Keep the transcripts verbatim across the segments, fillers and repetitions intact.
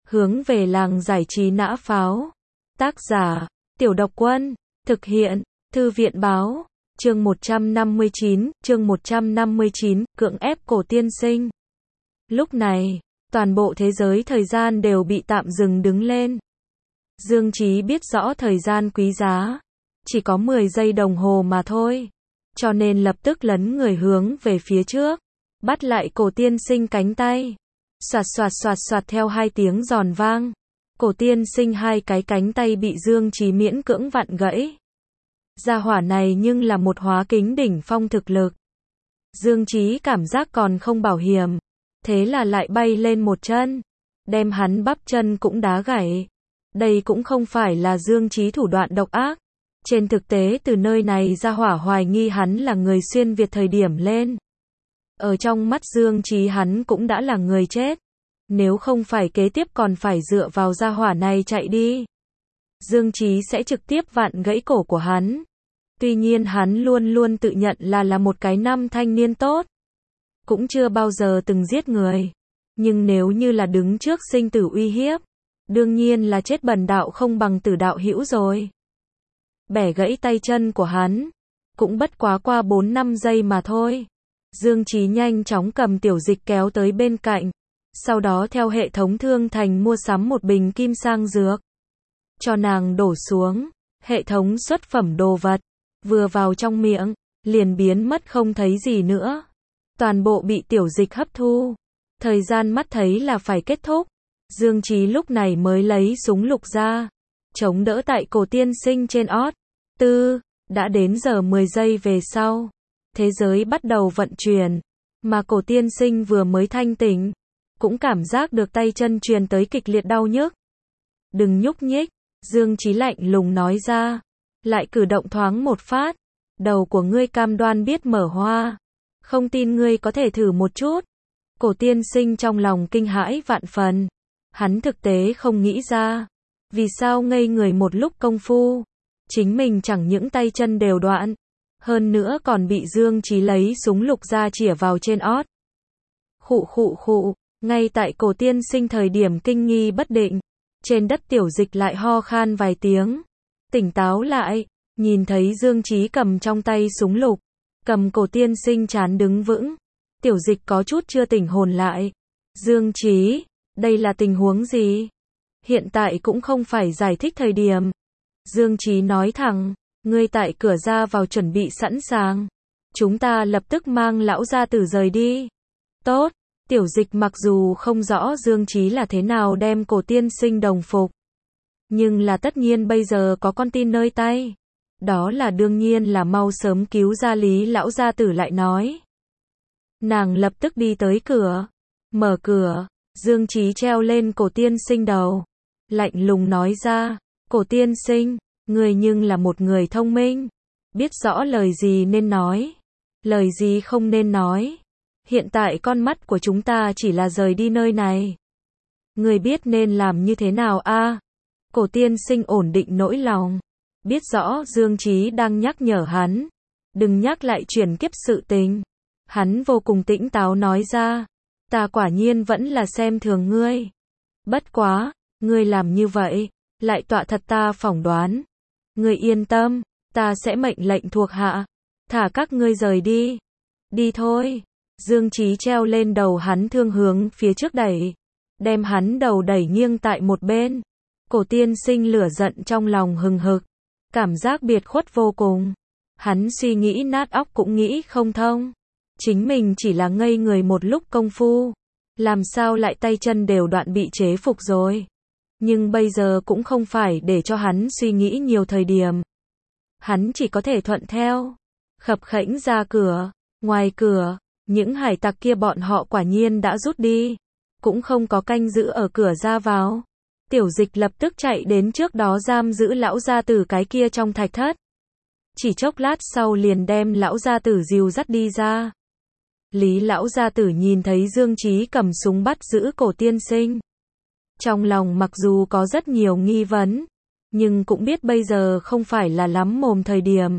hướng về làng giải trí nã pháo. Tác giả, Tiểu Độc Quân, thực hiện, Thư viện Báo, chương một trăm năm mươi chín, chương một trăm năm mươi chín, cưỡng ép cổ tiên sinh. Lúc này, toàn bộ thế giới thời gian đều bị tạm dừng đứng lên. Dương Chí biết rõ thời gian quý giá, chỉ có mười giây đồng hồ mà thôi, cho nên lập tức lấn người hướng về phía trước, bắt lại cổ tiên sinh cánh tay. Soạt soạt soạt soạt theo hai tiếng giòn vang, cổ tiên sinh hai cái cánh tay bị Dương Chí miễn cưỡng vặn gãy. Gia hỏa này nhưng là một hóa kính đỉnh phong thực lực. Dương Chí cảm giác còn không bảo hiểm, thế là lại bay lên một chân, đem hắn bắp chân cũng đá gãy. Đây cũng không phải là Dương Chí thủ đoạn độc ác. Trên thực tế từ nơi này gia hỏa hoài nghi hắn là người xuyên Việt thời điểm lên. Ở trong mắt Dương Chí hắn cũng đã là người chết. Nếu không phải kế tiếp còn phải dựa vào gia hỏa này chạy đi, Dương Chí sẽ trực tiếp vặn gãy cổ của hắn. Tuy nhiên hắn luôn luôn tự nhận là là một cái nam thanh niên tốt, cũng chưa bao giờ từng giết người. Nhưng nếu như là đứng trước sinh tử uy hiếp, đương nhiên là chết bần đạo không bằng tử đạo hữu rồi. Bẻ gãy tay chân của hắn, cũng bất quá qua bốn năm giây mà thôi. Dương Chí nhanh chóng cầm tiểu dịch kéo tới bên cạnh, sau đó theo hệ thống thương thành mua sắm một bình kim sang dược, cho nàng đổ xuống. Hệ thống xuất phẩm đồ vật, vừa vào trong miệng, liền biến mất không thấy gì nữa. Toàn bộ bị tiểu dịch hấp thu. Thời gian mắt thấy là phải kết thúc. Dương Chí lúc này mới lấy súng lục ra, chống đỡ tại cổ tiên sinh trên ót. Tư, đã đến giờ mười giây về sau, thế giới bắt đầu vận chuyển, mà cổ tiên sinh vừa mới thanh tỉnh, cũng cảm giác được tay chân truyền tới kịch liệt đau nhức. Đừng nhúc nhích, Dương Chí lạnh lùng nói ra, lại cử động thoáng một phát, đầu của ngươi cam đoan biết mở hoa, không tin ngươi có thể thử một chút. Cổ tiên sinh trong lòng kinh hãi vạn phần, hắn thực tế không nghĩ ra, vì sao ngây người một lúc công phu, chính mình chẳng những tay chân đều đoạn, hơn nữa còn bị Dương Chí lấy súng lục ra chĩa vào trên ót. Khụ khụ khụ, ngay tại cổ tiên sinh thời điểm kinh nghi bất định, trên đất tiểu dịch lại ho khan vài tiếng, tỉnh táo lại, nhìn thấy Dương Chí cầm trong tay súng lục, cầm cổ tiên sinh chán đứng vững, tiểu dịch có chút chưa tỉnh hồn lại. Dương Chí, đây là tình huống gì? Hiện tại cũng không phải giải thích thời điểm. Dương Chí nói thẳng, ngươi tại cửa ra vào chuẩn bị sẵn sàng, chúng ta lập tức mang lão gia tử rời đi. Tốt. Tiểu dịch mặc dù không rõ Dương Chí là thế nào đem cổ tiên sinh đồng phục, nhưng là tất nhiên bây giờ có con tin nơi tay, đó là đương nhiên là mau sớm cứu ra Lý lão gia tử lại nói. Nàng lập tức đi tới cửa, mở cửa, Dương Chí treo lên cổ tiên sinh đầu, lạnh lùng nói ra, cổ tiên sinh, người nhưng là một người thông minh, biết rõ lời gì nên nói, lời gì không nên nói. Hiện tại con mắt của chúng ta chỉ là rời đi nơi này. Người biết nên làm như thế nào a? À? Cổ tiên sinh ổn định nỗi lòng, biết rõ Dương Chí đang nhắc nhở hắn, đừng nhắc lại chuyển kiếp sự tình. Hắn vô cùng tĩnh táo nói ra, ta quả nhiên vẫn là xem thường ngươi. Bất quá, ngươi làm như vậy, lại tọa thật ta phỏng đoán. Ngươi yên tâm, ta sẽ mệnh lệnh thuộc hạ, thả các ngươi rời đi. Đi thôi. Dương Chí treo lên đầu hắn thương hướng phía trước đẩy, đem hắn đầu đẩy nghiêng tại một bên. Cổ tiên sinh lửa giận trong lòng hừng hực, cảm giác biệt khuất vô cùng. Hắn suy nghĩ nát óc cũng nghĩ không thông. Chính mình chỉ là ngây người một lúc công phu, làm sao lại tay chân đều đoạn bị chế phục rồi. Nhưng bây giờ cũng không phải để cho hắn suy nghĩ nhiều thời điểm. Hắn chỉ có thể thuận theo, khập khẽnh ra cửa. Ngoài cửa, những hải tặc kia bọn họ quả nhiên đã rút đi, cũng không có canh giữ ở cửa ra vào. Tiểu dịch lập tức chạy đến trước đó giam giữ lão gia tử cái kia trong thạch thất. Chỉ chốc lát sau liền đem lão gia tử dìu dắt đi ra. Lý lão gia tử nhìn thấy Dương Chí cầm súng bắt giữ cổ tiên sinh, trong lòng mặc dù có rất nhiều nghi vấn, nhưng cũng biết bây giờ không phải là lắm mồm thời điểm.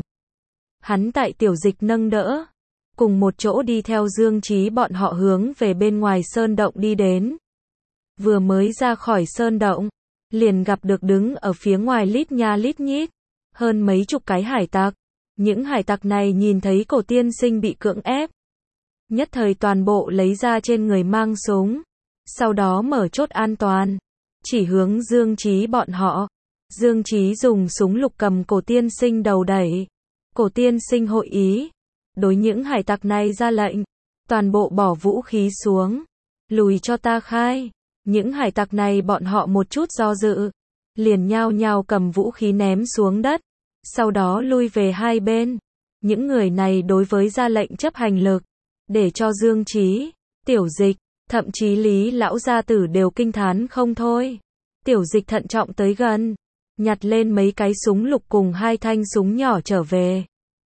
Hắn tại tiểu dịch nâng đỡ, cùng một chỗ đi theo Dương Chí bọn họ hướng về bên ngoài sơn động đi đến. Vừa mới ra khỏi sơn động, liền gặp được đứng ở phía ngoài lít nha lít nhít, hơn mấy chục cái hải tặc. Những hải tặc này nhìn thấy cổ tiên sinh bị cưỡng ép, nhất thời toàn bộ lấy ra trên người mang súng, sau đó mở chốt an toàn, chỉ hướng Dương Chí bọn họ. Dương Chí dùng súng lục cầm cổ tiên sinh đầu đẩy. Cổ tiên sinh hội ý, đối những hải tặc này ra lệnh, toàn bộ bỏ vũ khí xuống, lùi cho ta khai. Những hải tặc này bọn họ một chút do dự, liền nhao nhao cầm vũ khí ném xuống đất, sau đó lui về hai bên. Những người này đối với ra lệnh chấp hành lực, để cho Dương Chí, Tiểu Dịch, thậm chí Lý lão gia tử đều kinh thán không thôi. Tiểu Dịch thận trọng tới gần, nhặt lên mấy cái súng lục cùng hai thanh súng nhỏ trở về.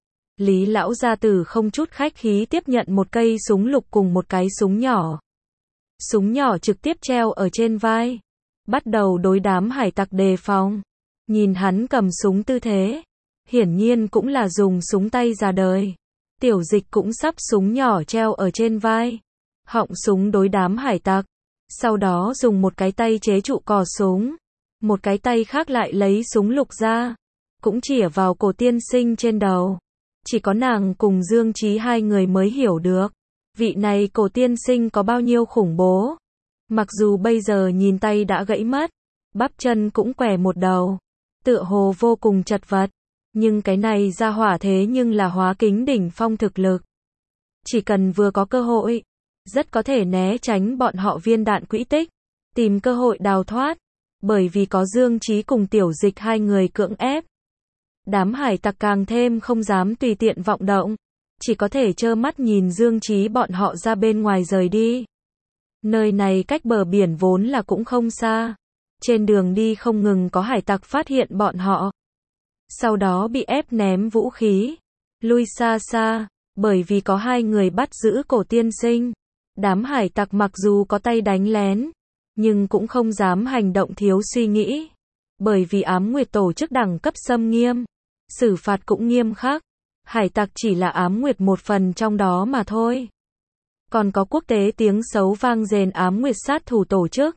Lý lão gia tử không chút khách khí tiếp nhận một cây súng lục cùng một cái súng nhỏ. Súng nhỏ trực tiếp treo ở trên vai, bắt đầu đối đám hải tặc đề phòng. Nhìn hắn cầm súng tư thế, hiển nhiên cũng là dùng súng tay ra đời. Tiểu Dịch cũng sắp súng nhỏ treo ở trên vai, họng súng đối đám hải tặc, sau đó dùng một cái tay chế trụ cò súng, một cái tay khác lại lấy súng lục ra, cũng chĩa vào cổ tiên sinh trên đầu. Chỉ có nàng cùng Dương Chí hai người mới hiểu được, vị này cổ tiên sinh có bao nhiêu khủng bố. Mặc dù bây giờ nhìn tay đã gãy mất, bắp chân cũng què một đầu, tựa hồ vô cùng chật vật, nhưng cái này ra hỏa thế nhưng là hóa kính đỉnh phong thực lực. Chỉ cần vừa có cơ hội, rất có thể né tránh bọn họ viên đạn quỹ tích, tìm cơ hội đào thoát, bởi vì có Dương Chí cùng Tiểu Dịch hai người cưỡng ép. Đám hải tặc càng thêm không dám tùy tiện vọng động, chỉ có thể trơ mắt nhìn Dương Chí bọn họ ra bên ngoài rời đi. Nơi này cách bờ biển vốn là cũng không xa, trên đường đi không ngừng có hải tặc phát hiện bọn họ, sau đó bị ép ném vũ khí, lui xa xa, bởi vì có hai người bắt giữ cổ tiên sinh. Đám hải tặc mặc dù có tay đánh lén, nhưng cũng không dám hành động thiếu suy nghĩ, bởi vì Ám Nguyệt tổ chức đẳng cấp xâm nghiêm, xử phạt cũng nghiêm khắc. Hải tặc chỉ là Ám Nguyệt một phần trong đó mà thôi. Còn có quốc tế tiếng xấu vang dền Ám Nguyệt sát thủ tổ chức,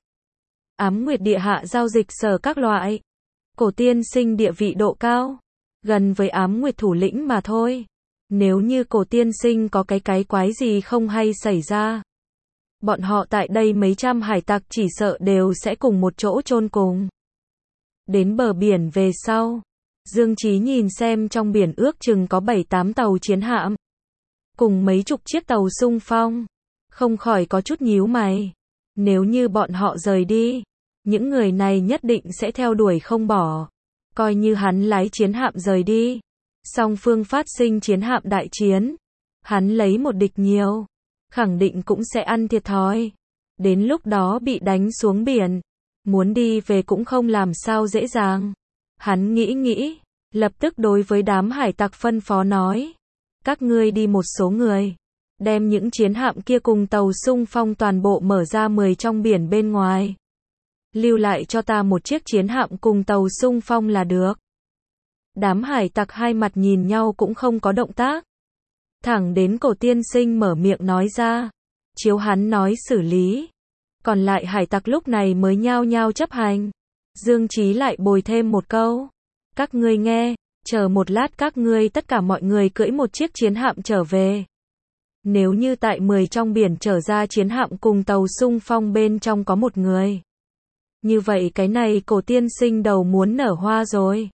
Ám Nguyệt địa hạ giao dịch sở các loại. Cổ tiên sinh địa vị độ cao, gần với Ám Nguyệt thủ lĩnh mà thôi. Nếu như cổ tiên sinh có cái cái quái gì không hay xảy ra, bọn họ tại đây mấy trăm hải tặc chỉ sợ đều sẽ cùng một chỗ chôn cùng. Đến bờ biển về sau, Dương Chí nhìn xem trong biển ước chừng có bảy tám tàu chiến hạm, cùng mấy chục chiếc tàu xung phong, không khỏi có chút nhíu mày. Nếu như bọn họ rời đi, những người này nhất định sẽ theo đuổi không bỏ. Coi như hắn lái chiến hạm rời đi, song phương phát sinh chiến hạm đại chiến, hắn lấy một địch nhiều, khẳng định cũng sẽ ăn thiệt thòi. Đến lúc đó bị đánh xuống biển, muốn đi về cũng không làm sao dễ dàng. Hắn nghĩ nghĩ, lập tức đối với đám hải tặc phân phó nói, các ngươi đi một số người, đem những chiến hạm kia cùng tàu xung phong toàn bộ mở ra mười trong biển bên ngoài. Lưu lại cho ta một chiếc chiến hạm cùng tàu xung phong là được. Đám hải tặc hai mặt nhìn nhau cũng không có động tác. Thẳng đến cổ tiên sinh mở miệng nói ra, chiếu hắn nói xử lý. Còn lại hải tặc lúc này mới nhao nhao chấp hành. Dương Chí lại bồi thêm một câu, các ngươi nghe, chờ một lát các ngươi tất cả mọi người cưỡi một chiếc chiến hạm trở về. Nếu như tại mười trong biển trở ra chiến hạm cùng tàu xung phong bên trong có một người, như vậy cái này cổ tiên sinh đầu muốn nở hoa rồi.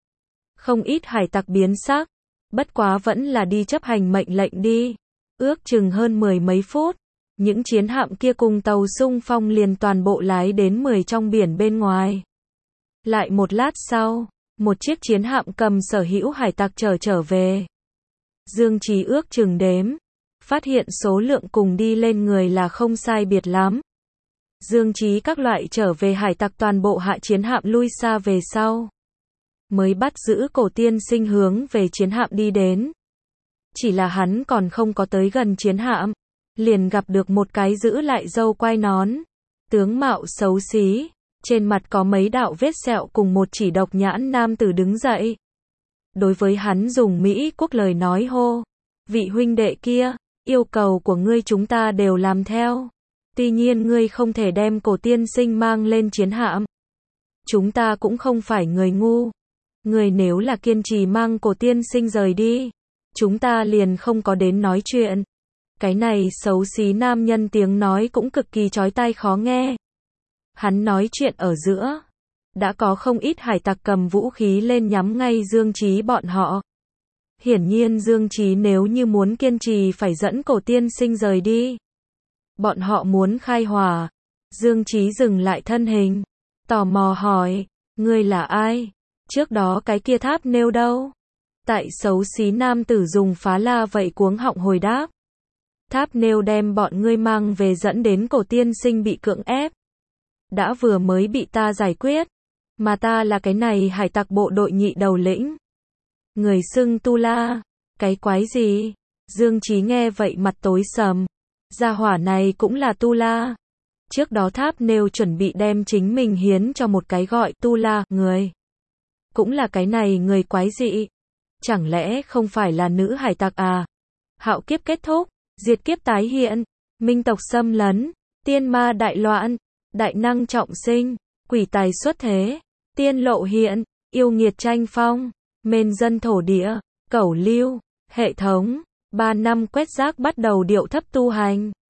Không ít hải tặc biến sắc, bất quá vẫn là đi chấp hành mệnh lệnh đi. Ước chừng hơn mười mấy phút, những chiến hạm kia cùng tàu xung phong liền toàn bộ lái đến mười trong biển bên ngoài. Lại một lát sau, một chiếc chiến hạm cầm sở hữu hải tặc trở trở về. Dương Chí ước chừng đếm, phát hiện số lượng cùng đi lên người là không sai biệt lắm. Dương Chí các loại trở về hải tặc toàn bộ hạ chiến hạm lui xa về sau, mới bắt giữ cổ tiên sinh hướng về chiến hạm đi đến. Chỉ là hắn còn không có tới gần chiến hạm, liền gặp được một cái giữ lại râu quai nón, tướng mạo xấu xí, trên mặt có mấy đạo vết sẹo cùng một chỉ độc nhãn nam tử đứng dậy. Đối với hắn dùng Mỹ quốc lời nói hô, vị huynh đệ kia, yêu cầu của ngươi chúng ta đều làm theo. Tuy nhiên ngươi không thể đem cổ tiên sinh mang lên chiến hạm. Chúng ta cũng không phải người ngu. Ngươi nếu là kiên trì mang cổ tiên sinh rời đi, chúng ta liền không có đến nói chuyện. Cái này xấu xí nam nhân tiếng nói cũng cực kỳ chói tai khó nghe. Hắn nói chuyện ở giữa, đã có không ít hải tặc cầm vũ khí lên nhắm ngay Dương Chí bọn họ. Hiển nhiên Dương Chí nếu như muốn kiên trì phải dẫn cổ tiên sinh rời đi. Bọn họ muốn khai hỏa. Dương Chí dừng lại thân hình, tò mò hỏi, ngươi là ai? Trước đó cái kia tháp nêu đâu? Tại xấu xí nam tử dùng phá la vậy cuống họng hồi đáp. Tháp nêu đem bọn ngươi mang về dẫn đến cổ tiên sinh bị cưỡng ép. Đã vừa mới bị ta giải quyết. Mà ta là cái này hải tặc bộ đội nhị đầu lĩnh. Người xưng Tu La. Cái quái gì? Dương Chí nghe vậy mặt tối sầm. Gia hỏa này cũng là Tu La. Trước đó tháp nêu chuẩn bị đem chính mình hiến cho một cái gọi Tu La người. Cũng là cái này người quái dị. Chẳng lẽ không phải là nữ hải tặc à? Hạo kiếp kết thúc, diệt kiếp tái hiện, minh tộc xâm lấn, tiên ma đại loạn, đại năng trọng sinh, quỷ tài xuất thế, tiên lộ hiện, yêu nghiệt tranh phong, mên dân thổ địa, cẩu lưu, hệ thống, ba năm quét rác bắt đầu điệu thấp tu hành.